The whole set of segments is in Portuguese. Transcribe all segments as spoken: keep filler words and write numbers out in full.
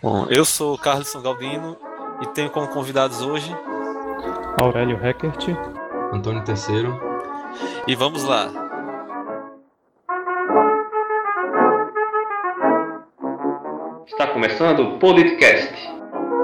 Bom, eu sou Carlos Galdino e tenho como convidados hoje. Aurélio Heckert. Antônio Terceiro. E vamos lá. Está começando o podcast.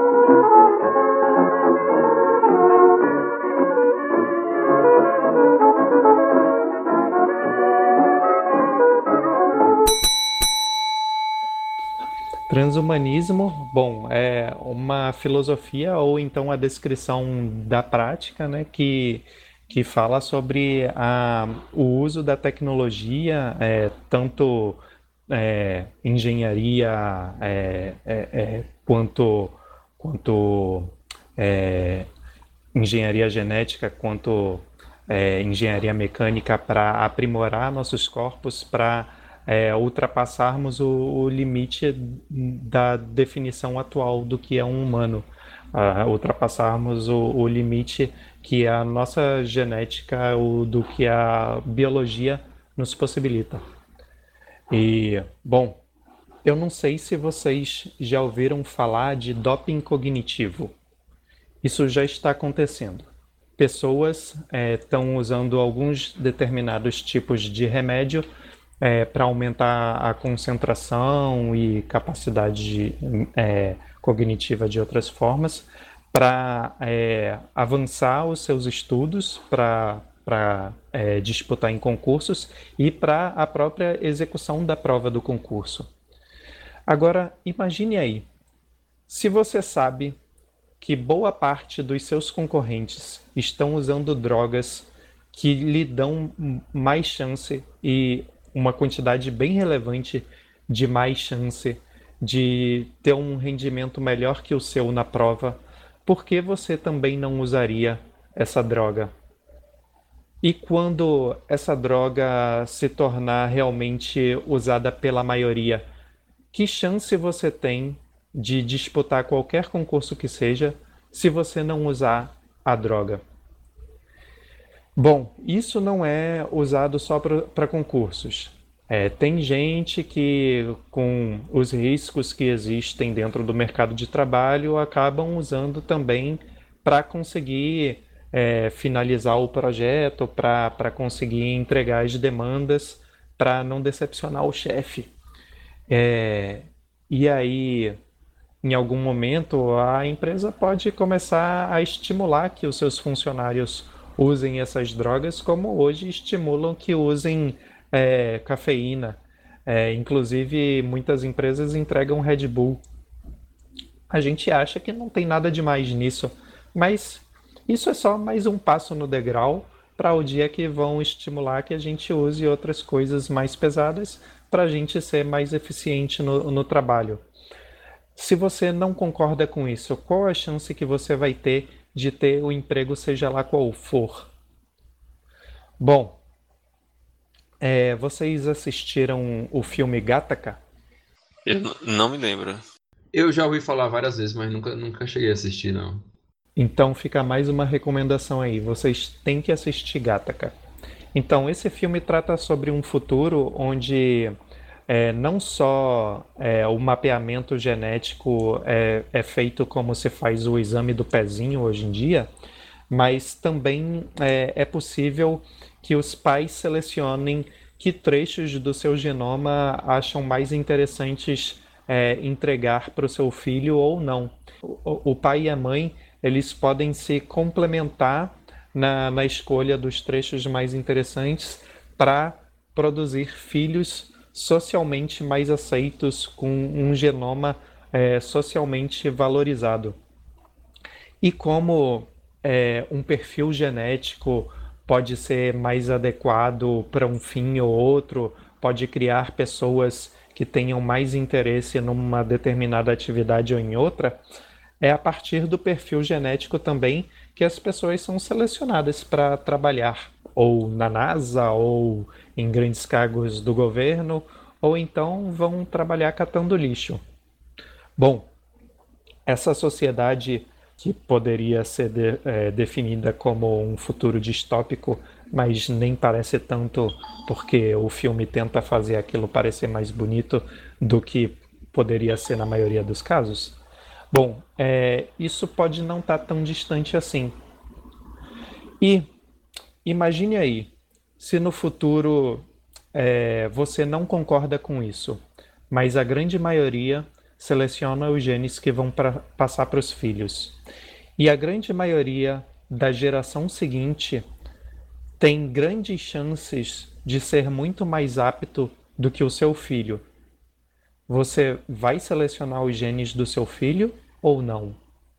Transhumanismo, bom, é uma filosofia ou então a descrição da prática, né, que, que fala sobre a, o uso da tecnologia, é, tanto é, engenharia é, é, é, quanto, quanto é, engenharia genética, quanto é, engenharia mecânica para aprimorar nossos corpos, para é, ultrapassarmos o, o limite da definição atual do que é um humano, uh, ultrapassarmos o, o limite que a nossa genética, o, do que a biologia nos possibilita. E, bom, eu não sei se vocês já ouviram falar de doping cognitivo. Isso já está acontecendo. Pessoas estão é, usando alguns determinados tipos de remédio é, para aumentar a concentração e capacidade de, é, cognitiva de outras formas, para é, avançar os seus estudos, para para é, disputar em concursos e para a própria execução da prova do concurso. Agora, imagine aí, se você sabe que boa parte dos seus concorrentes estão usando drogas que lhe dão mais chance e uma quantidade bem relevante de mais chance de ter um rendimento melhor que o seu na prova, por que você também não usaria essa droga? E quando essa droga se tornar realmente usada pela maioria, que chance você tem de disputar qualquer concurso que seja se você não usar a droga? Bom, isso não é usado só para concursos. É, tem gente que, com os riscos que existem dentro do mercado de trabalho, acabam usando também para conseguir é, finalizar o projeto, para conseguir entregar as demandas, para não decepcionar o chefe. É, e aí, em algum momento, a empresa pode começar a estimular que os seus funcionários usem essas drogas, como hoje estimulam que usem é, cafeína. É, inclusive, muitas empresas entregam Red Bull. A gente acha que não tem nada de mais nisso, mas isso é só mais um passo no degrau para o dia que vão estimular que a gente use outras coisas mais pesadas para a gente ser mais eficiente no, no trabalho. Se você não concorda com isso, qual a chance que você vai ter de ter o emprego, seja lá qual for? Bom, é, vocês assistiram o filme Gattaca? Eu não me lembro. Eu já ouvi falar várias vezes, mas nunca, nunca cheguei a assistir, não. Então fica mais uma recomendação aí, vocês têm que assistir Gattaca. Então, esse filme trata sobre um futuro onde é, não só é, o mapeamento genético é, é feito como se faz o exame do pezinho hoje em dia, mas também é, é possível que os pais selecionem que trechos do seu genoma acham mais interessantes é, entregar para o seu filho ou não. O, o pai e a mãe, eles podem se complementar na, na escolha dos trechos mais interessantes para produzir filhos socialmente mais aceitos, com um genoma é, socialmente valorizado. E como é, um perfil genético pode ser mais adequado para um fim ou outro, pode criar pessoas que tenham mais interesse numa determinada atividade ou em outra, é a partir do perfil genético também que as pessoas são selecionadas para trabalhar ou na NASA ou em grandes cargos do governo, ou então vão trabalhar catando lixo. Bom, essa sociedade que poderia ser de, é, definida como um futuro distópico, mas nem parece tanto, porque o filme tenta fazer aquilo parecer mais bonito do que poderia ser na maioria dos casos? Bom, é, isso pode não estar tão distante assim. E imagine aí, se no futuro é, você não concorda com isso, mas a grande maioria seleciona os genes que vão pra, passar para os filhos. E a grande maioria da geração seguinte tem grandes chances de ser muito mais apto do que o seu filho. Você vai selecionar os genes do seu filho ou não?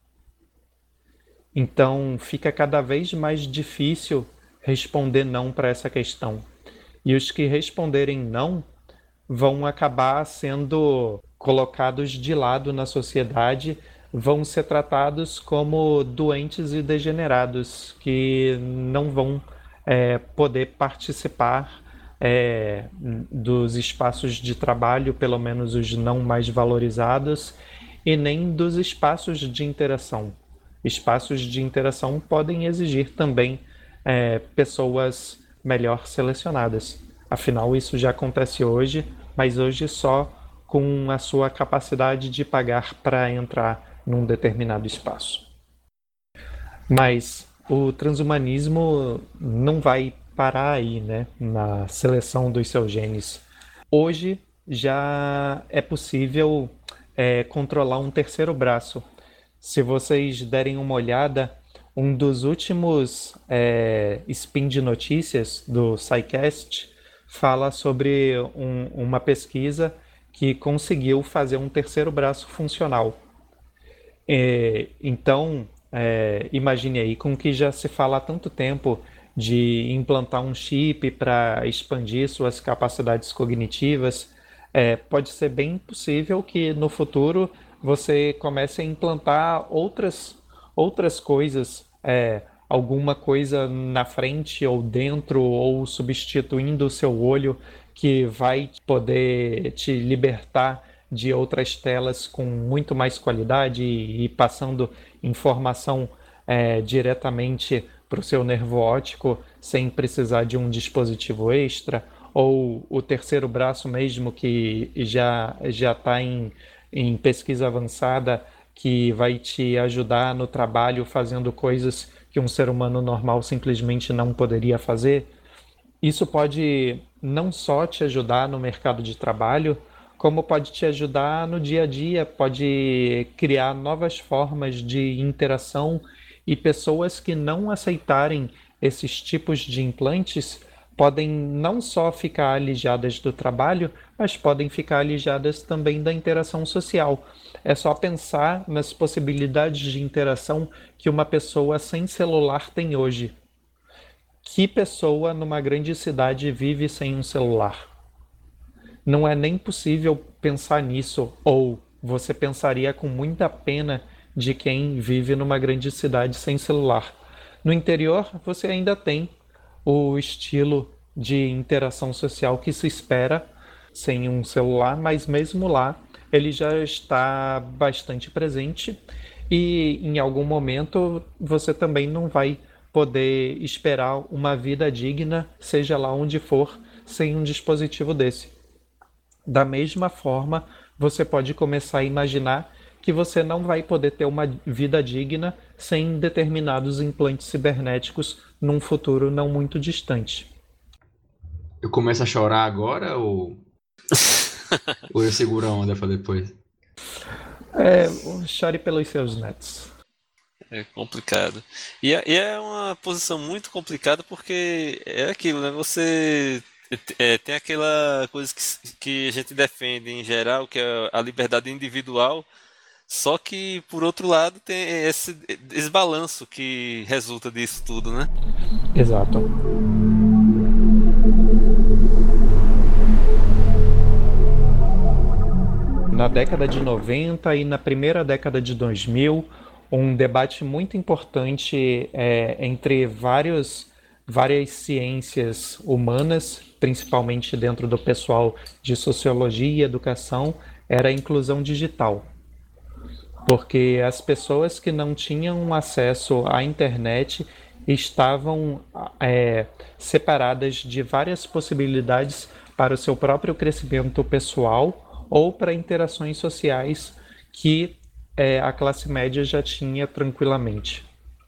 Então, fica cada vez mais difícil responder não para essa questão. E os que responderem não vão acabar sendo colocados de lado na sociedade, vão ser tratados como doentes e degenerados, que não vão é, poder participar é, dos espaços de trabalho, pelo menos os não mais valorizados, e nem dos espaços de interação. Espaços de interação podem exigir também é, pessoas melhor selecionadas. Afinal, isso já acontece hoje, mas hoje só com a sua capacidade de pagar para entrar num determinado espaço. Mas o transhumanismo não vai parar aí, né, na seleção dos seus genes. Hoje já é possível é, controlar um terceiro braço. Se vocês derem uma olhada, um dos últimos é, spin de notícias do SciCast fala sobre um, uma pesquisa que conseguiu fazer um terceiro braço funcional. É, então, é, imagine aí, com que já se fala há tanto tempo de implantar um chip para expandir suas capacidades cognitivas, é, pode ser bem possível que no futuro você comece a implantar outras, outras coisas, é, alguma coisa na frente ou dentro ou substituindo o seu olho que vai poder te libertar de outras telas com muito mais qualidade e, e passando informação é, diretamente para o seu nervo óptico sem precisar de um dispositivo extra, ou o terceiro braço mesmo que já já está em, em pesquisa avançada, que vai te ajudar no trabalho fazendo coisas que um ser humano normal simplesmente não poderia fazer. Isso pode não só te ajudar no mercado de trabalho, como pode te ajudar no dia a dia, pode criar novas formas de interação, e pessoas que não aceitarem esses tipos de implantes podem não só ficar alijadas do trabalho, mas podem ficar alijadas também da interação social. É só pensar nas possibilidades de interação que uma pessoa sem celular tem hoje. Que pessoa numa grande cidade vive sem um celular? Não é nem possível pensar nisso, ou você pensaria com muita pena de quem vive numa grande cidade sem celular. No interior, você ainda tem o estilo de interação social que se espera sem um celular, mas mesmo lá ele já está bastante presente, e em algum momento você também não vai poder esperar uma vida digna, seja lá onde for, sem um dispositivo desse. Da mesma forma, você pode começar a imaginar que você não vai poder ter uma vida digna sem determinados implantes cibernéticos num futuro não muito distante. Eu começo a chorar agora ou, ou eu seguro a onda para depois? É, chore pelos seus netos. É complicado. E é, e é uma posição muito complicada porque é aquilo, né? Você é, tem aquela coisa que, que a gente defende em geral, que é a liberdade individual, só que, por outro lado, tem esse desbalanço que resulta disso tudo, né? Exato. Na década de noventa e na primeira década de dois mil, um debate muito importante é, entre vários, várias ciências humanas, principalmente dentro do pessoal de sociologia e educação, era a inclusão digital. Porque as pessoas que não tinham acesso à internet estavam é, separadas de várias possibilidades para o seu próprio crescimento pessoal ou para interações sociais que é, a classe média já tinha tranquilamente.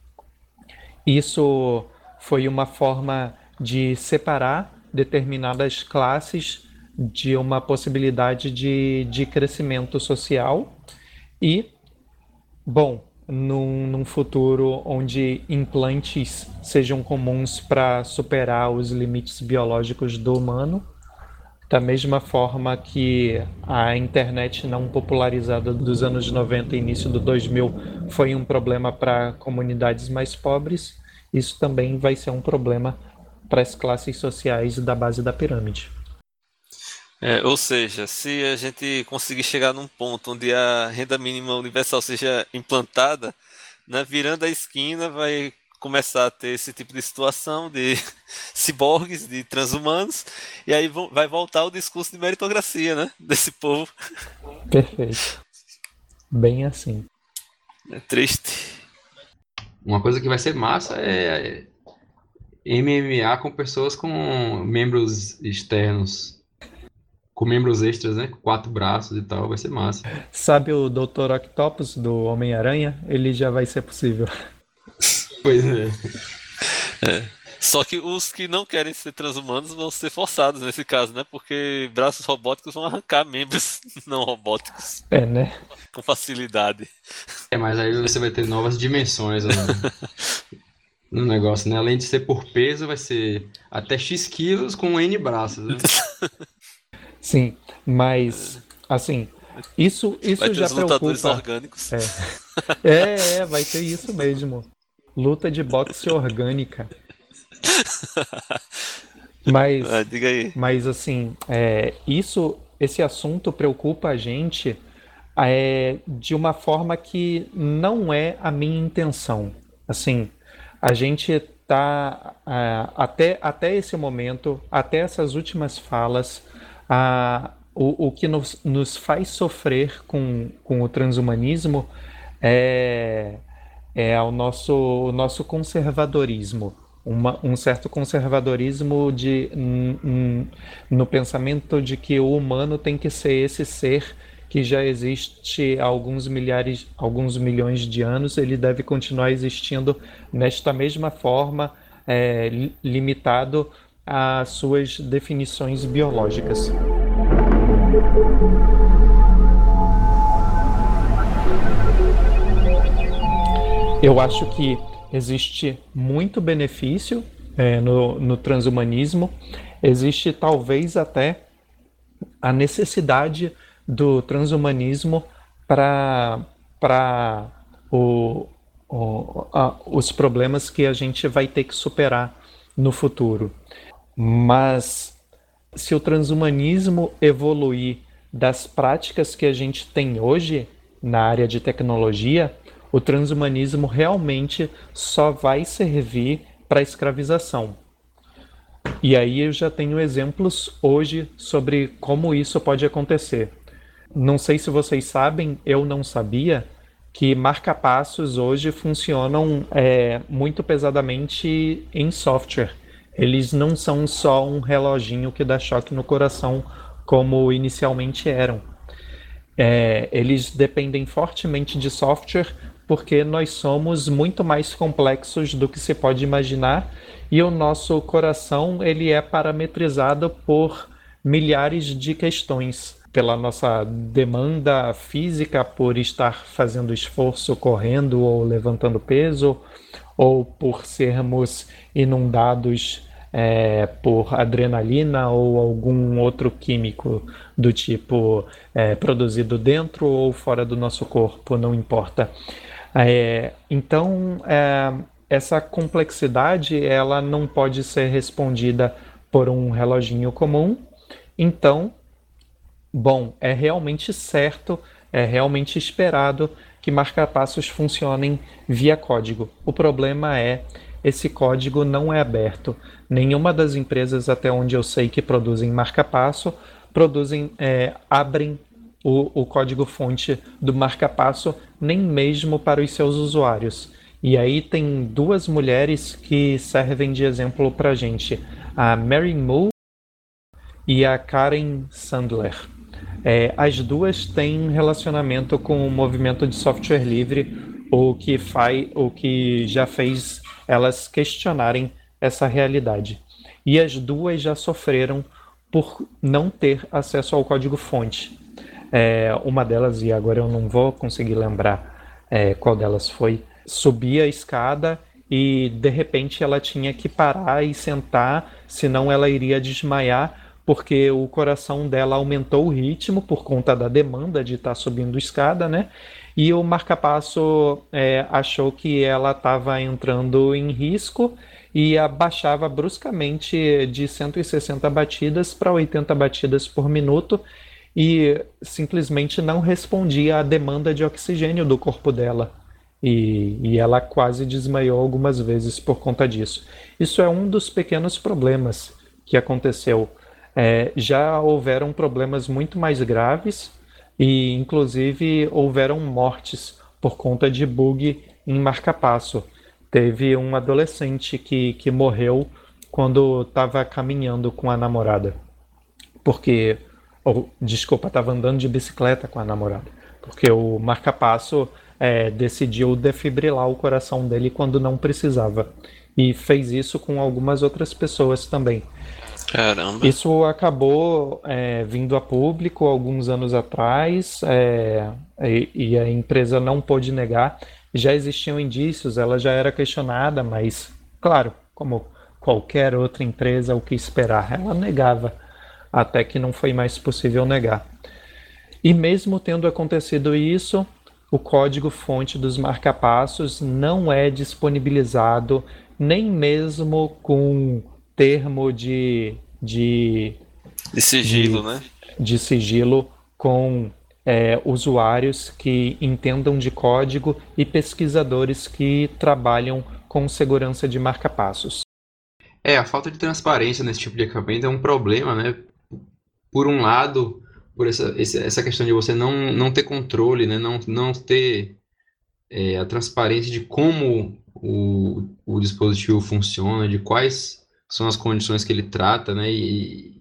Isso foi uma forma de separar determinadas classes de uma possibilidade de, de crescimento social e, bom, num, num futuro onde implantes sejam comuns para superar os limites biológicos do humano, da mesma forma que a internet não popularizada dos anos noventa e início do dois mil foi um problema para comunidades mais pobres, isso também vai ser um problema para as classes sociais da base da pirâmide. É, ou seja, se a gente conseguir chegar num ponto onde a renda mínima universal seja implantada, né, virando a esquina vai começar a ter esse tipo de situação de ciborgues, de transhumanos, e aí vão- vai voltar o discurso de meritocracia, né, desse povo. Perfeito. Bem assim. É triste. Uma coisa que vai ser massa é M M A com pessoas com membros externos, com membros extras, né? Com quatro braços e tal, vai ser massa. Sabe o doutor Octopus do Homem-Aranha? Ele já vai ser possível. Pois é. Só que os que não querem ser transhumanos vão ser forçados nesse caso, né? Porque braços robóticos vão arrancar membros não robóticos É, né? com facilidade. É, mas aí você vai ter novas dimensões no, no negócio, né? Além de ser por peso, vai ser até X quilos com N braços, né? Sim, mas assim, isso, Vai isso ter já os lutadores preocupa. orgânicos. É. É, é, vai ter isso mesmo. Luta de boxe orgânica. Mas, Ah, diga aí. mas assim, é, isso, esse assunto preocupa a gente é, de uma forma que não é a minha intenção. Assim, a gente tá ah, até, até esse momento, até essas últimas falas, ah, o, o que nos, nos faz sofrer com, com o transhumanismo é, é o nosso, o nosso conservadorismo. Uma- um certo conservadorismo de, n- n- no pensamento de que o humano tem que ser esse ser que já existe há alguns milhares, alguns milhões de anos, ele deve continuar existindo nesta mesma forma, é, li- limitado às suas definições biológicas. Eu acho que existe muito benefício é, no, no transhumanismo, existe talvez até a necessidade do transhumanismo para para o, o, a- os problemas que a gente vai ter que superar no futuro. Mas se o transhumanismo evoluir das práticas que a gente tem hoje na área de tecnologia, o transhumanismo realmente só vai servir para a escravização. E aí eu já tenho exemplos hoje sobre como isso pode acontecer. Não sei se vocês sabem, eu não sabia, que marca-passos hoje funcionam é, muito pesadamente em software. Eles não são só um reloginho que dá choque no coração, como inicialmente eram. É, eles dependem fortemente de software porque nós somos muito mais complexos do que se pode imaginar e o nosso coração ele é parametrizado por milhares de questões pela nossa demanda física por estar fazendo esforço, correndo ou levantando peso, ou por sermos inundados é, por adrenalina ou algum outro químico do tipo é, produzido dentro ou fora do nosso corpo, não importa. É, então, é, essa complexidade ela não pode ser respondida por um reloginho comum. Então, bom, é realmente certo, é realmente esperado que marca-passos funcionem via código. O problema é esse código não é aberto. Nenhuma das empresas, até onde eu sei que produzem marca-passo, produzem, é, abrem o, o código-fonte do marca-passo nem mesmo para os seus usuários. E aí tem duas mulheres que servem de exemplo para a gente, a Mary Moo e a Karen Sandler. É, as duas têm relacionamento com o movimento de software livre, o que, faz, o que já fez elas questionarem essa realidade. E as duas já sofreram por não ter acesso ao código-fonte. É, uma delas, e agora eu não vou conseguir lembrar é, qual delas foi, subia a escada e de repente ela tinha que parar e sentar, senão ela iria desmaiar, porque o coração dela aumentou o ritmo por conta da demanda de estar subindo escada, né? E o marca-passo é, achou que ela estava entrando em risco e abaixava bruscamente de cento e sessenta batidas para oitenta batidas por minuto e simplesmente não respondia à demanda de oxigênio do corpo dela. E, e ela quase desmaiou algumas vezes por conta disso. Isso é um dos pequenos problemas que aconteceu. É, já houveram problemas muito mais graves e, inclusive, houveram mortes por conta de bug em marca-passo. Teve um adolescente que, que morreu quando estava caminhando com a namorada. Porque, ou, desculpa, estava andando de bicicleta com a namorada. Porque o marca-passo é, decidiu defibrilar o coração dele quando não precisava. E fez isso com algumas outras pessoas também. Caramba. Isso acabou é, vindo a público alguns anos atrás é, e, e a empresa não pôde negar. Já existiam indícios, ela já era questionada, mas, claro, como qualquer outra empresa, o que esperar? Ela negava, até que não foi mais possível negar. E mesmo tendo acontecido isso, o código-fonte dos marca-passos não é disponibilizado nem mesmo com termo de, de, De sigilo, de, né? de sigilo com é, usuários que entendam de código e pesquisadores que trabalham com segurança de marca-passos. É, a falta de transparência nesse tipo de equipamento é um problema, né? Por um lado, por essa, essa questão de você não, não ter controle, né? Não, não ter é, a transparência de como o, o dispositivo funciona, de quais são as condições que ele trata, né? E,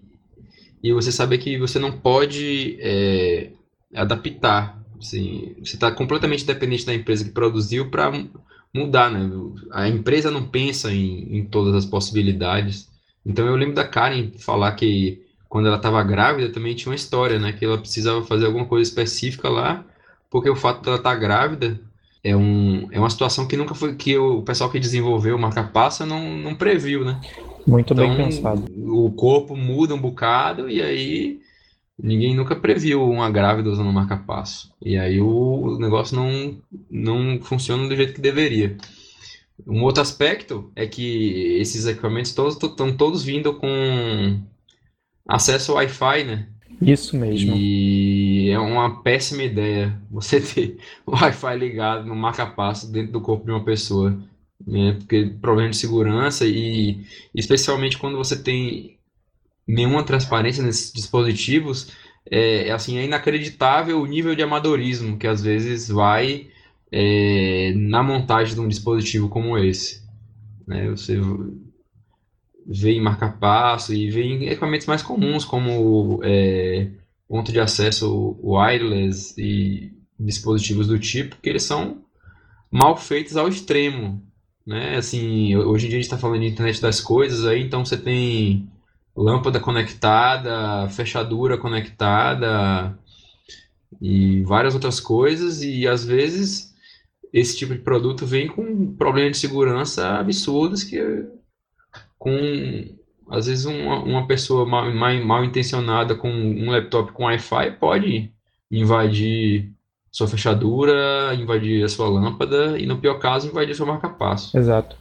e você saber que você não pode é, adaptar. Assim, você está completamente dependente da empresa que produziu para mudar, né? A empresa não pensa em, em todas as possibilidades. Então eu lembro da Karen falar que quando ela estava grávida também tinha uma história, né? Que ela precisava fazer alguma coisa específica lá, porque o fato dela estar grávida é, um, é uma situação que nunca foi, que o pessoal que desenvolveu o marca-passo não, não previu, né? Muito bem Então, pensado. o corpo muda um bocado e aí ninguém nunca previu uma grávida usando um marca-passo. E aí o negócio não, não funciona do jeito que deveria. Um outro aspecto é que esses equipamentos todos estão todos vindo com acesso ao Wi-Fi, né? Isso mesmo. E é uma péssima ideia você ter o Wi-Fi ligado no marca-passo dentro do corpo de uma pessoa, né? Porque problema de segurança e especialmente quando você tem nenhuma transparência nesses dispositivos, é, é assim, é inacreditável o nível de amadorismo que às vezes vai é, na montagem de um dispositivo como esse, né? Você vê em marca-passo e vê em equipamentos mais comuns como é, ponto de acesso wireless e dispositivos do tipo, que eles são mal feitos ao extremo, né? Assim, hoje em dia a gente está falando de internet das coisas, aí então você tem lâmpada conectada, fechadura conectada e várias outras coisas, e às vezes esse tipo de produto vem com problemas de segurança absurdos que com às vezes uma, uma pessoa mal, mal, mal intencionada com um laptop com Wi-Fi pode invadir sua fechadura, invadir a sua lâmpada e no pior caso invadir sua marca-passo. Exato.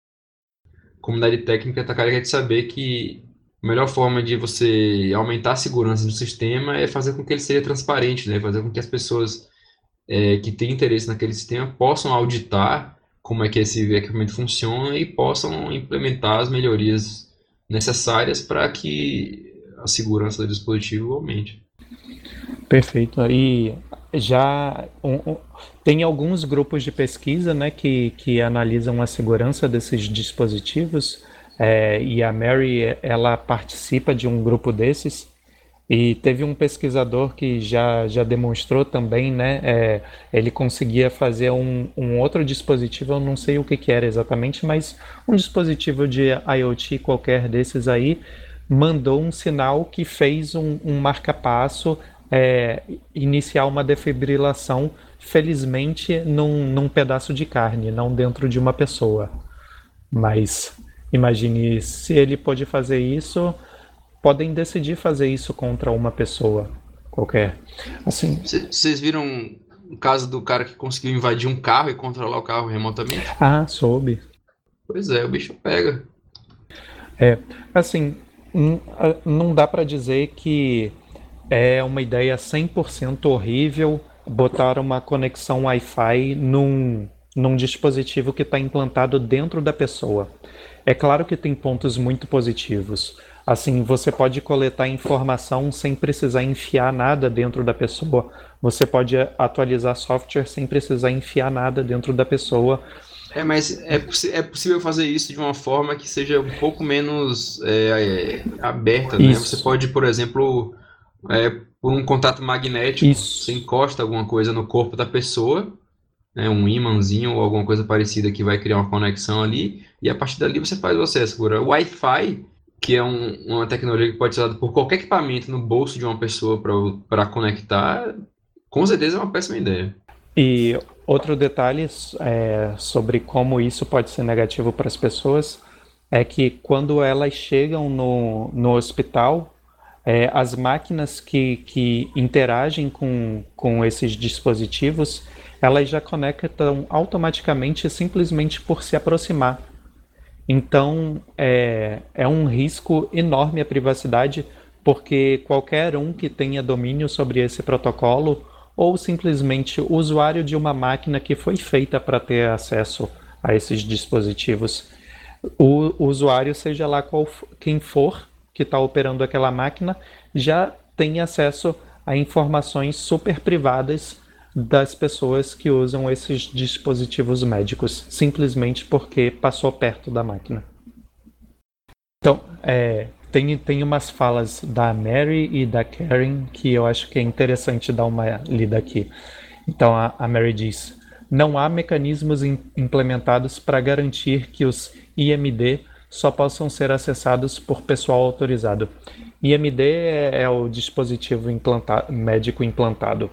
A comunidade técnica está carregada de saber que a melhor forma de você aumentar a segurança do sistema é fazer com que ele seja transparente, né? Fazer com que as pessoas é, que têm interesse naquele sistema possam auditar como é que esse equipamento funciona e possam implementar as melhorias necessárias para que a segurança do dispositivo aumente. Perfeito. E já um, um, tem alguns grupos de pesquisa, né, que, que analisam a segurança desses dispositivos, é, e a Mary ela participa de um grupo desses. E teve um pesquisador que já, já demonstrou também, né? É, ele conseguia fazer um, um outro dispositivo, eu não sei o que, que era exatamente, mas um dispositivo de IoT qualquer desses aí mandou um sinal que fez um, um marca-passo é, iniciar uma defibrilação, felizmente num, num pedaço de carne, não dentro de uma pessoa. Mas imagine se ele pôde fazer isso, podem decidir fazer isso contra uma pessoa qualquer. Assim, Vocês viram o caso do cara que conseguiu invadir um carro e controlar o carro remotamente? ah, soube. Pois é, o bicho pega. É, assim, n- a- não dá para dizer que é uma ideia cem por cento horrível botar uma conexão Wi-Fi num, num dispositivo que está implantado dentro da pessoa. É claro que tem pontos muito positivos. Assim, você pode coletar informação sem precisar enfiar nada dentro da pessoa. Você pode atualizar software sem precisar enfiar nada dentro da pessoa. É, mas é, possi- é possível fazer isso de uma forma que seja um pouco menos é, é, aberta, né? Você Isso, pode, por exemplo, é, por um contato magnético, você isso. encosta alguma coisa no corpo da pessoa, né, um ímãzinho ou alguma coisa parecida que vai criar uma conexão ali, e a partir dali você faz o acesso. Agora, o Wi-Fi, que é um- uma tecnologia que pode ser usada por qualquer equipamento no bolso de uma pessoa para conectar, com certeza é uma péssima ideia. E outro detalhe é, sobre como isso pode ser negativo para as pessoas é que quando elas chegam no, no hospital, é, as máquinas que, que interagem com, com esses dispositivos, elas já conectam automaticamente simplesmente por se aproximar. Então, é, é um risco enorme à privacidade, porque qualquer um que tenha domínio sobre esse protocolo, ou simplesmente usuário de uma máquina que foi feita para ter acesso a esses dispositivos, o, o usuário, seja lá qual, quem for que está operando aquela máquina, já tem acesso a informações super privadas das pessoas que usam esses dispositivos médicos, simplesmente porque passou perto da máquina. Então, é, tem, tem umas falas da Mary e da Karen que eu acho que é interessante dar uma lida aqui. Então, a, a Mary diz: não há mecanismos in, implementados para garantir que os I M D só possam ser acessados por pessoal autorizado. I M D é, é o dispositivo implanta, médico implantado.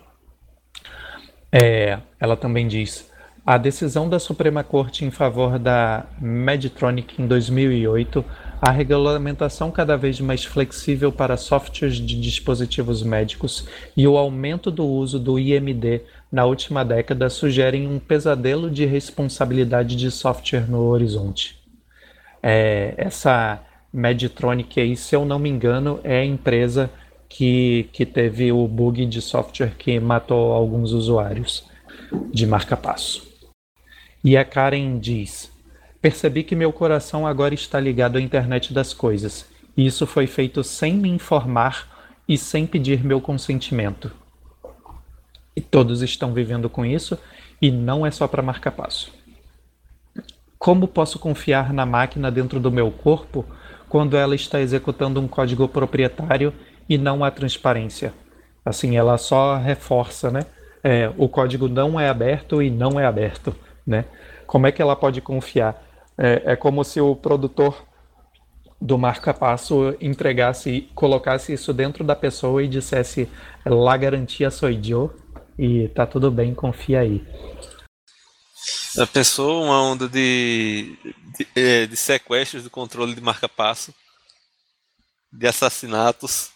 É, ela também diz: a decisão da Suprema Corte em favor da Medtronic em dois mil e oito, a regulamentação cada vez mais flexível para softwares de dispositivos médicos e o aumento do uso do I M D na última década sugerem um pesadelo de responsabilidade de software no horizonte. É, essa Medtronic aí, se eu não me engano, é a empresa que, que teve o bug de software que matou alguns usuários de marca-passo. E a Karen diz: percebi que meu coração agora está ligado à internet das coisas, e isso foi feito sem me informar e sem pedir meu consentimento. E todos estão vivendo com isso, e não é só para marca-passo. Como posso confiar na máquina dentro do meu corpo quando ela está executando um código proprietário e não há transparência? Assim, ela só reforça, né? É, o código não é aberto e não é aberto, né? Como é que ela pode confiar? É, é como se o produtor do marca-passo entregasse, colocasse isso dentro da pessoa e dissesse: "La garantia soy yo", e tá tudo bem, confia aí. Já pensou uma onda de, de, é, de sequestros do controle de marca-passo, de assassinatos?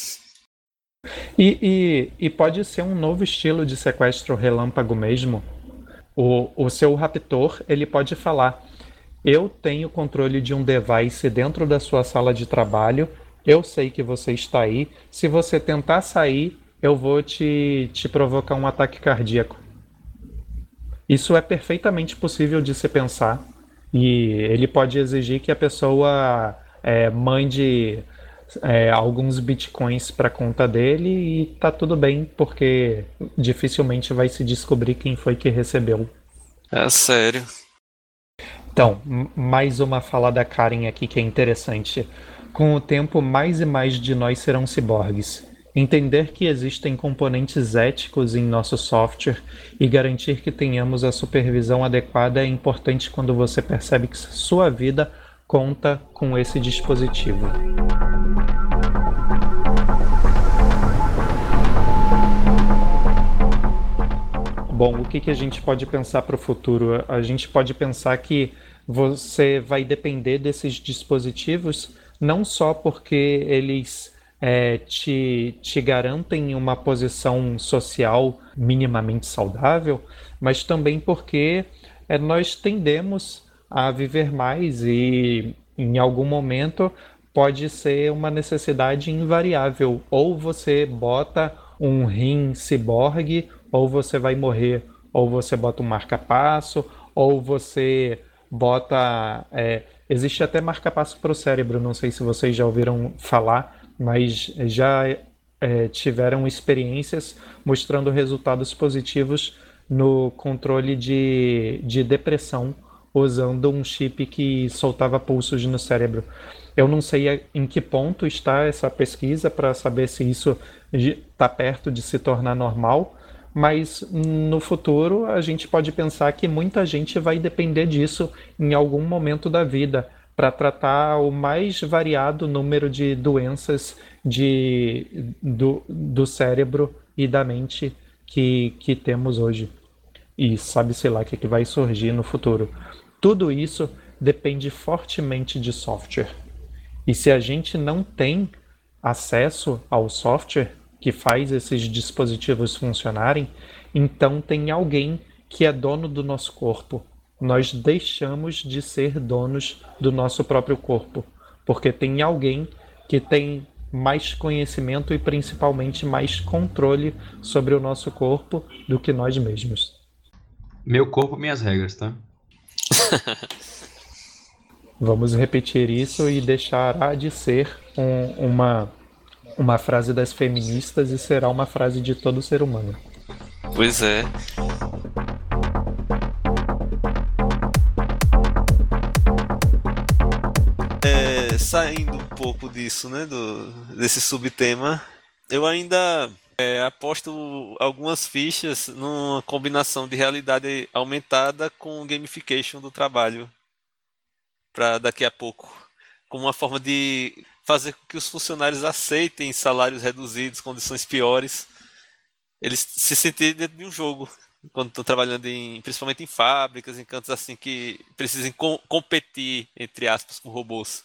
E, e, e pode ser um novo estilo de sequestro relâmpago mesmo. O, o seu raptor, ele pode falar: eu tenho controle de um device dentro da sua sala de trabalho, eu sei que você está aí, se você tentar sair, eu vou te, te provocar um ataque cardíaco. Isso é perfeitamente possível de se pensar, e ele pode exigir que a pessoa é, mande é, alguns bitcoins para a conta dele e tá tudo bem, porque dificilmente vai se descobrir quem foi que recebeu. É sério. Então, m- mais uma fala da Karen aqui que é interessante. Com o tempo, mais e mais de nós serão ciborgues. Entender que existem componentes éticos em nosso software e garantir que tenhamos a supervisão adequada é importante quando você percebe que sua vida conta com esse dispositivo. Bom, o que que a gente pode pensar para o futuro? A gente pode pensar que você vai depender desses dispositivos não só porque eles é, te, te garantem uma posição social minimamente saudável, mas também porque é, nós tendemos a viver mais e em algum momento pode ser uma necessidade invariável. Ou você bota um rim ciborgue, ou você vai morrer, ou você bota um marca-passo, ou você bota... é, existe até marca-passo para o cérebro, não sei se vocês já ouviram falar, mas já é, tiveram experiências mostrando resultados positivos no controle de, de depressão, usando um chip que soltava pulsos no cérebro. Eu não sei em que ponto está essa pesquisa para saber se isso está perto de se tornar normal, mas no futuro a gente pode pensar que muita gente vai depender disso em algum momento da vida para tratar o mais variado número de doenças de, do, do cérebro e da mente que, que temos hoje. E sabe-se lá o que, que vai surgir no futuro. Tudo isso depende fortemente de software. E se a gente não tem acesso ao software que faz esses dispositivos funcionarem, então tem alguém que é dono do nosso corpo. Nós deixamos de ser donos do nosso próprio corpo, porque tem alguém que tem mais conhecimento e principalmente mais controle sobre o nosso corpo do que nós mesmos. Meu corpo, minhas regras, tá? Vamos repetir isso e deixará de ser um, uma, uma frase das feministas e será uma frase de todo ser humano. Pois é. É, saindo um pouco disso, né, do, desse subtema, eu ainda é, aposto algumas fichas numa combinação de realidade aumentada com gamification do trabalho para daqui a pouco, como uma forma de fazer com que os funcionários aceitem salários reduzidos, condições piores, eles se sentirem dentro de um jogo quando estão trabalhando em, principalmente em fábricas, em cantos assim que precisem com, competir, entre aspas, com robôs.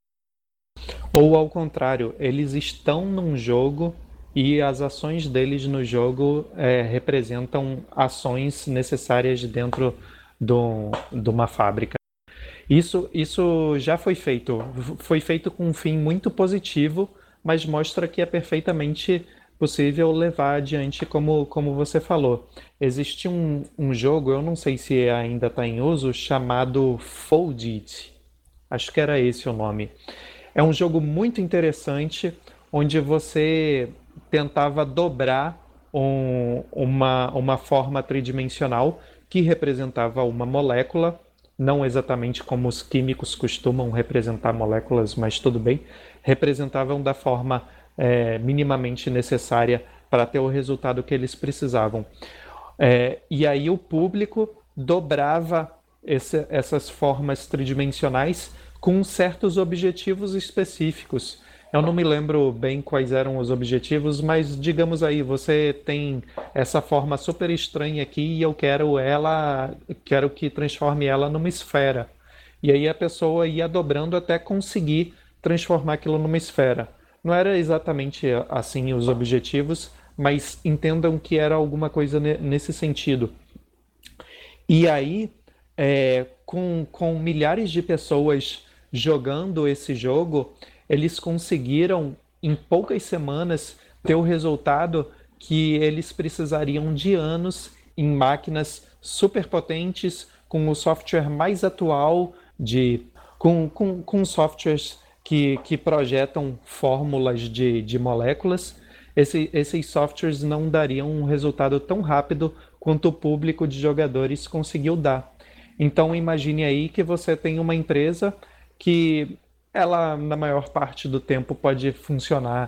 Ou ao contrário, eles estão num jogo e as ações deles no jogo é, representam ações necessárias dentro do, de uma fábrica. Isso, isso já foi feito. Foi feito com um fim muito positivo, mas mostra que é perfeitamente possível levar adiante, como, como você falou. Existe um, um jogo, eu não sei se ainda está em uso, chamado Foldit. Acho que era esse o nome. É um jogo muito interessante, onde você tentava dobrar um, uma, uma forma tridimensional que representava uma molécula, não exatamente como os químicos costumam representar moléculas, mas tudo bem, representavam da forma é, minimamente necessária para ter o resultado que eles precisavam. É, e aí o público dobrava esse, essas formas tridimensionais com certos objetivos específicos. Eu não me lembro bem quais eram os objetivos, mas digamos aí, você tem essa forma super estranha aqui e eu quero ela, quero que transforme ela numa esfera. E aí a pessoa ia dobrando até conseguir transformar aquilo numa esfera. Não era exatamente assim os objetivos, mas entendam que era alguma coisa nesse sentido. E aí, é, com, com milhares de pessoas jogando esse jogo, eles conseguiram, em poucas semanas, ter o resultado que eles precisariam de anos em máquinas superpotentes, com o software mais atual, de, com, com, com softwares que, que projetam fórmulas de, de moléculas. Esse, esses softwares não dariam um resultado tão rápido quanto o público de jogadores conseguiu dar. Então imagine aí que você tem uma empresa que ela, na maior parte do tempo, pode funcionar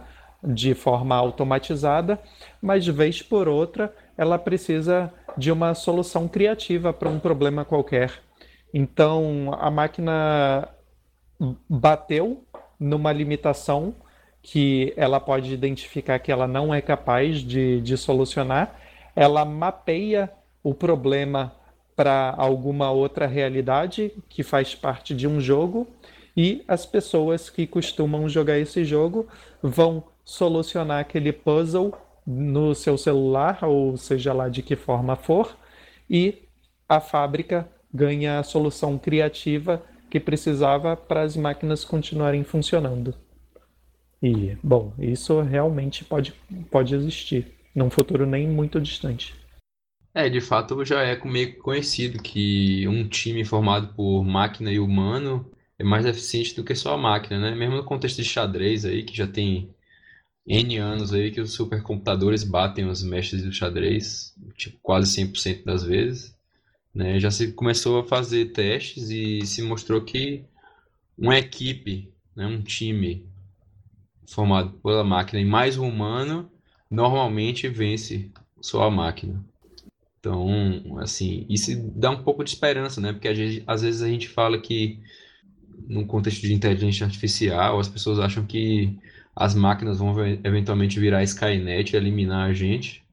de forma automatizada, mas de vez por outra ela precisa de uma solução criativa para um problema qualquer. Então a máquina bateu numa limitação que ela pode identificar que ela não é capaz de, de solucionar, ela mapeia o problema para alguma outra realidade que faz parte de um jogo, e as pessoas que costumam jogar esse jogo vão solucionar aquele puzzle no seu celular, ou seja lá de que forma for, e a fábrica ganha a solução criativa que precisava para as máquinas continuarem funcionando. E, bom, isso realmente pode, pode existir, num futuro nem muito distante. É, de fato já é meio conhecido que um time formado por máquina e humano é mais eficiente do que só a máquina, né? Mesmo no contexto de xadrez aí, que já tem N anos aí que os supercomputadores batem os mestres do xadrez, tipo, quase cem por cento das vezes, né? Já se começou a fazer testes e se mostrou que uma equipe, né, um time formado pela máquina e mais um humano, normalmente vence só a máquina. Então, assim, isso dá um pouco de esperança, né? Porque às vezes a gente fala que no contexto de inteligência artificial, as pessoas acham que as máquinas vão eventualmente virar Skynet e eliminar a gente,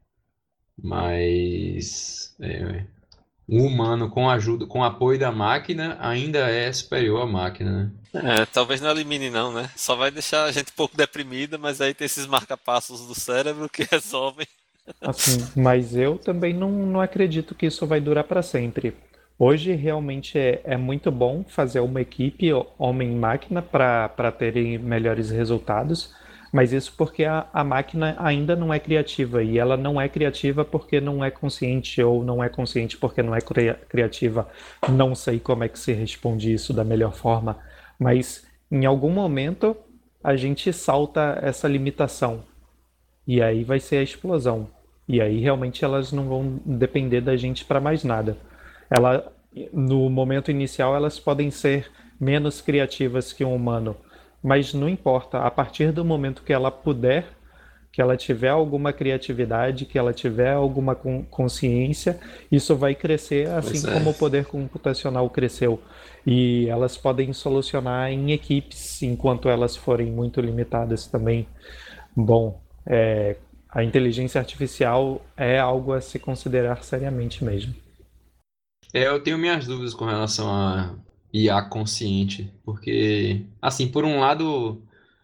mas é, um humano com ajuda, com apoio da máquina ainda é superior à máquina, né? É, talvez não elimine não, né? Só vai deixar a gente um pouco deprimida, mas aí tem esses marca-passos do cérebro que resolvem. Assim, mas eu também não, não acredito que isso vai durar para sempre. Hoje realmente é, é muito bom fazer uma equipe homem-máquina para para terem melhores resultados, mas isso porque a, a máquina ainda não é criativa, e ela não é criativa porque não é consciente, ou não é consciente porque não é cria- criativa. Não sei como é que se responde isso da melhor forma, mas em algum momento a gente salta essa limitação, e aí vai ser a explosão. E aí realmente elas não vão depender da gente para mais nada. Ela, no momento inicial, elas podem ser menos criativas que um humano, mas não importa. A partir do momento que ela puder, que ela tiver alguma criatividade, que ela tiver alguma con- consciência, isso vai crescer assim Pois é. como o poder computacional cresceu. E elas podem solucionar em equipes, enquanto elas forem muito limitadas também. Bom, é, a inteligência artificial é algo a se considerar seriamente mesmo. É, eu tenho minhas dúvidas com relação a I A consciente, porque, assim, por um lado,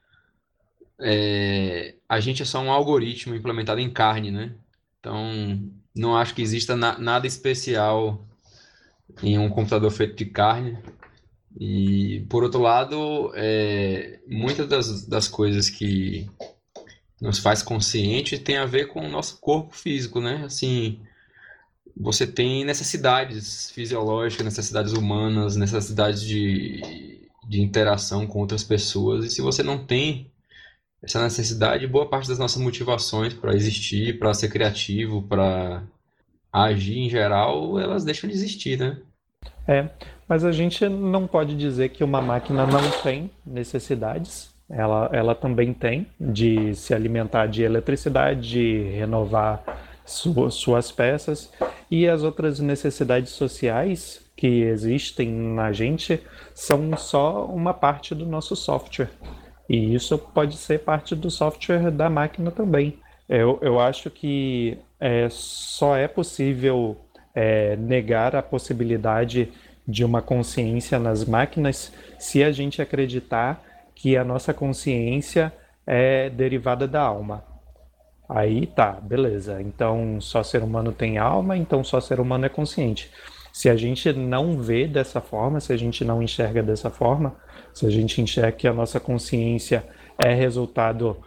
é, a gente é só um algoritmo implementado em carne, né? Então, não acho que exista na- nada especial em um computador feito de carne. E, por outro lado, é, muitas das, das coisas que nos faz consciente tem a ver com o nosso corpo físico, né? Assim, você tem necessidades fisiológicas, necessidades humanas, necessidades de, de interação com outras pessoas. E se você não tem essa necessidade, boa parte das nossas motivações para existir, para ser criativo, para agir em geral, elas deixam de existir, né? É, mas a gente não pode dizer que uma máquina não tem necessidades. Ela, ela também tem de se alimentar de eletricidade, de renovar su- suas peças, e as outras necessidades sociais que existem na gente são só uma parte do nosso software. E isso pode ser parte do software da máquina também. Eu, eu acho que é, só é possível é, negar a possibilidade de uma consciência nas máquinas se a gente acreditar que a nossa consciência é derivada da alma. Aí tá, beleza. Então só ser humano tem alma, então só ser humano é consciente. Se a gente não vê dessa forma, se a gente não enxerga dessa forma, se a gente enxerga que a nossa consciência é resultado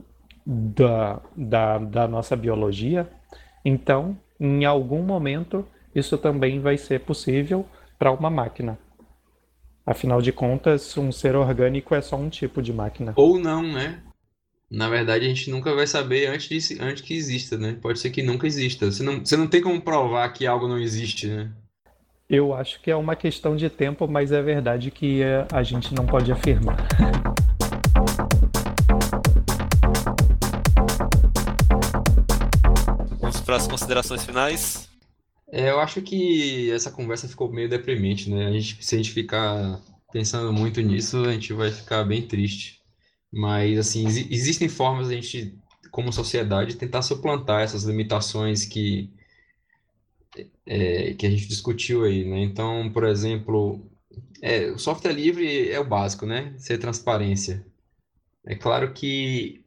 da, da, da nossa biologia, então em algum momento isso também vai ser possível para uma máquina. Afinal de contas, um ser orgânico é só um tipo de máquina. Ou não, né? Na verdade, a gente nunca vai saber antes, de, antes que exista, né? Pode ser que nunca exista. Você não, você não tem como provar que algo não existe, né? Eu acho que é uma questão de tempo, mas é verdade que eh, a gente não pode afirmar. para as considerações finais? É, eu acho que essa conversa ficou meio deprimente, né? A gente, se a gente ficar pensando muito nisso, a gente vai ficar bem triste. Mas, assim, exi- existem formas de a gente, como sociedade, tentar suplantar essas limitações que, é, que a gente discutiu aí, né? Então, por exemplo, é, o software livre é o básico, né? Ser transparência. É claro que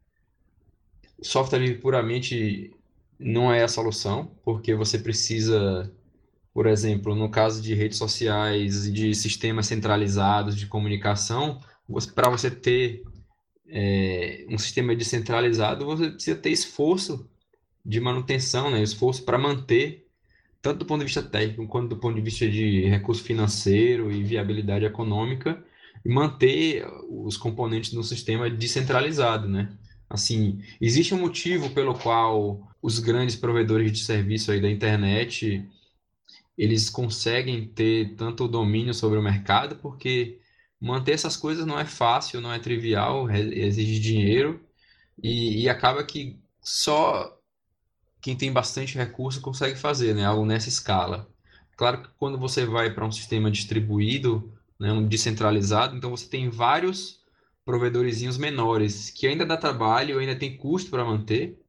software livre puramente não é a solução, porque você precisa, por exemplo, no caso de redes sociais e de sistemas centralizados de comunicação, para você ter é, um sistema descentralizado, você precisa ter esforço de manutenção, né? Esforço para manter, tanto do ponto de vista técnico quanto do ponto de vista de recurso financeiro e viabilidade econômica, e manter os componentes do sistema descentralizado, né? Assim, existe um motivo pelo qual os grandes provedores de serviço aí da internet eles conseguem ter tanto domínio sobre o mercado, porque manter essas coisas não é fácil, não é trivial, re- exige dinheiro e, e acaba que só quem tem bastante recurso consegue fazer, né? Algo nessa escala. Claro que quando você vai para um sistema distribuído, né, um descentralizado, então você tem vários provedorzinhos menores, que ainda dá trabalho, ainda tem custo para manter,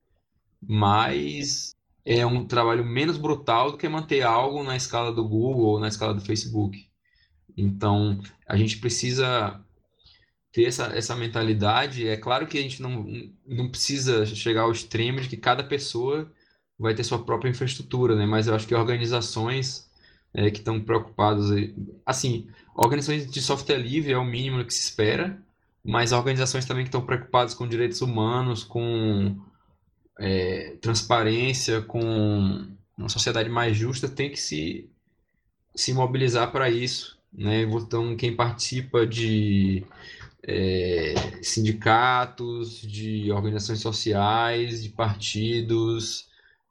mas é um trabalho menos brutal do que manter algo na escala do Google ou na escala do Facebook. Então, a gente precisa ter essa, essa mentalidade. É claro que a gente não, não precisa chegar ao extremo de que cada pessoa vai ter sua própria infraestrutura, né? Mas eu acho que organizações é, que estão preocupadas, aí- assim, organizações de software livre é o mínimo que se espera, mas organizações também que estão preocupadas com direitos humanos, com é, transparência, com uma sociedade mais justa, tem que se, se mobilizar para isso, né? Então, quem participa de é, sindicatos, de organizações sociais, de partidos,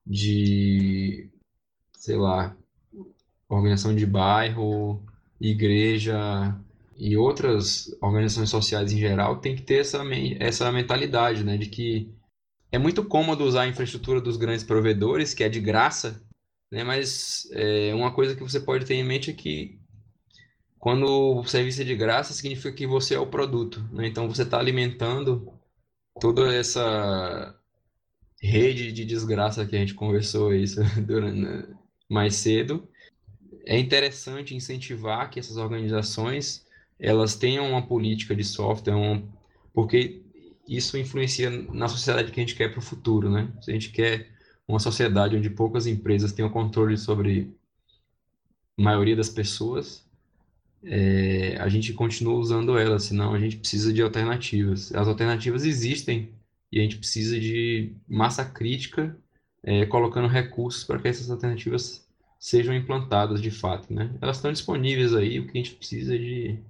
de, sei lá, organização de bairro, igreja e outras organizações sociais em geral, tem que ter essa, men- essa mentalidade, né, de que é muito cômodo usar a infraestrutura dos grandes provedores, que é de graça, né, mas é, uma coisa que você pode ter em mente é que quando o serviço é de graça, significa que você é o produto, né? Então você está alimentando toda essa rede de desgraça que a gente conversou isso durante, né, mais cedo. É interessante incentivar que essas organizações elas tenham uma política de software, um, porque isso influencia na sociedade que a gente quer para o futuro, né? Se a gente quer uma sociedade onde poucas empresas tenham controle sobre a maioria das pessoas, é, a gente continua usando ela, senão a gente precisa de alternativas. As alternativas existem e a gente precisa de massa crítica, é, colocando recursos para que essas alternativas sejam implantadas de fato, né? Elas estão disponíveis aí, o que a gente precisa é de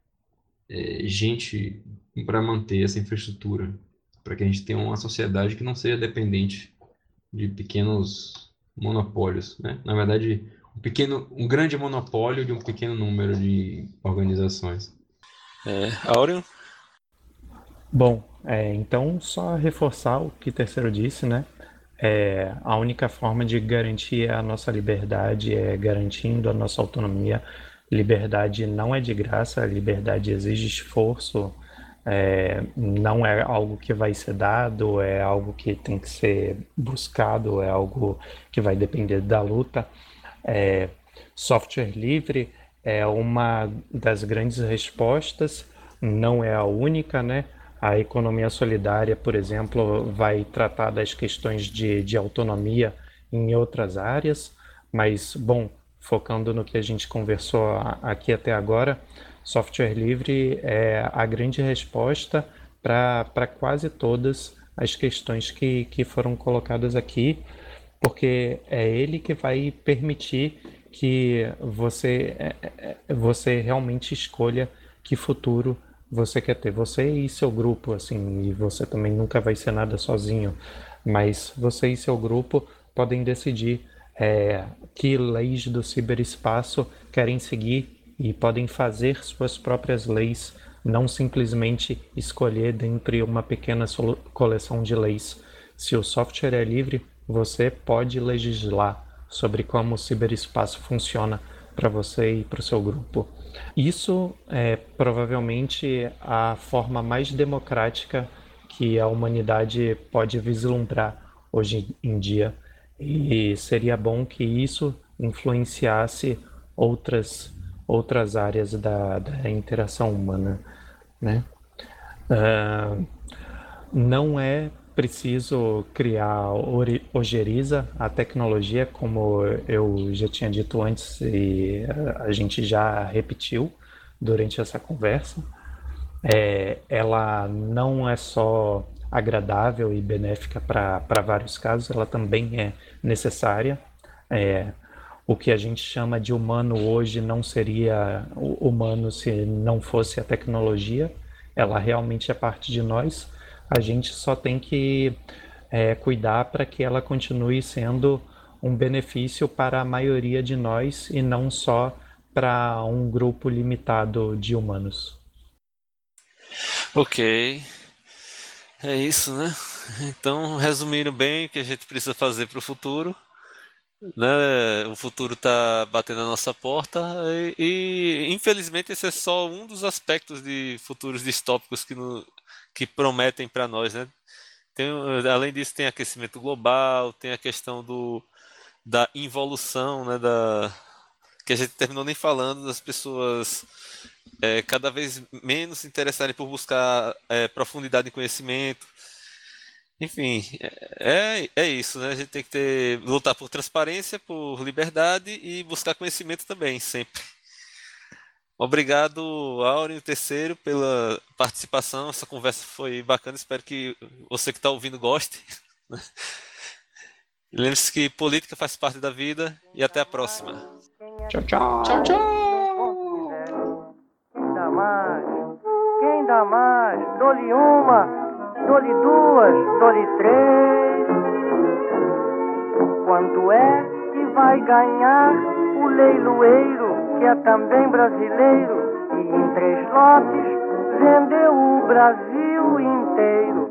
é, gente para manter essa infraestrutura, para que a gente tenha uma sociedade que não seja dependente de pequenos monopólios, né? Na verdade, um pequeno, um grande monopólio de um pequeno número de organizações. É, Áureo? Bom, é, então só reforçar o que o terceiro disse, né? É, a única forma de garantir a nossa liberdade é garantindo a nossa autonomia. Liberdade não é de graça, liberdade exige esforço, é, não é algo que vai ser dado, é algo que tem que ser buscado, é algo que vai depender da luta. É, software livre é uma das grandes respostas, não é a única, né? A economia solidária, por exemplo, vai tratar das questões de, de autonomia em outras áreas, mas, bom, focando no que a gente conversou aqui até agora, software livre é a grande resposta para quase todas as questões que, que foram colocadas aqui, porque é ele que vai permitir que você, você realmente escolha que futuro você quer ter. Você e seu grupo, assim, e você também nunca vai ser nada sozinho, mas você e seu grupo podem decidir é, que leis do ciberespaço querem seguir e podem fazer suas próprias leis, não simplesmente escolher dentre uma pequena coleção de leis. Se o software é livre, você pode legislar sobre como o ciberespaço funciona para você e para o seu grupo. Isso é provavelmente a forma mais democrática que a humanidade pode vislumbrar hoje em dia. E seria bom que isso influenciasse outras, outras áreas da, da interação humana, né? Uh, não é preciso criar ojeriza a tecnologia, como eu já tinha dito antes e a gente já repetiu durante essa conversa. É, ela não é só agradável e benéfica para vários casos, ela também é necessária. É, o que a gente chama de humano hoje não seria humano se não fosse a tecnologia. Ela realmente é parte de nós. A gente só tem que é, cuidar para que ela continue sendo um benefício para a maioria de nós e não só para um grupo limitado de humanos. Ok, é isso, né? Então, resumindo bem o que a gente precisa fazer para o futuro, né? O futuro está batendo a nossa porta e, e, infelizmente, esse é só um dos aspectos de futuros distópicos que, no, que prometem para nós, né? Tem, além disso, tem aquecimento global, tem a questão do, da involução, né? Da, que a gente terminou nem falando, das pessoas é, cada vez menos se interessarem por buscar é, profundidade em conhecimento. Enfim, é, é isso, né? A gente tem que ter, lutar por transparência, por liberdade e buscar conhecimento também, sempre. Obrigado, Áureo Terceiro, pela participação. Essa conversa foi bacana. Espero que você que está ouvindo goste. Lembre-se que política faz parte da vida e até a próxima. Tchau, tchau. Tchau, tchau. Quem dá mais? Quem dá mais? Dou-lhe uma, dou-lhe duas, dou-lhe três. Quanto é que vai ganhar o leiloeiro, que é também brasileiro, e em três lotes vendeu o Brasil inteiro?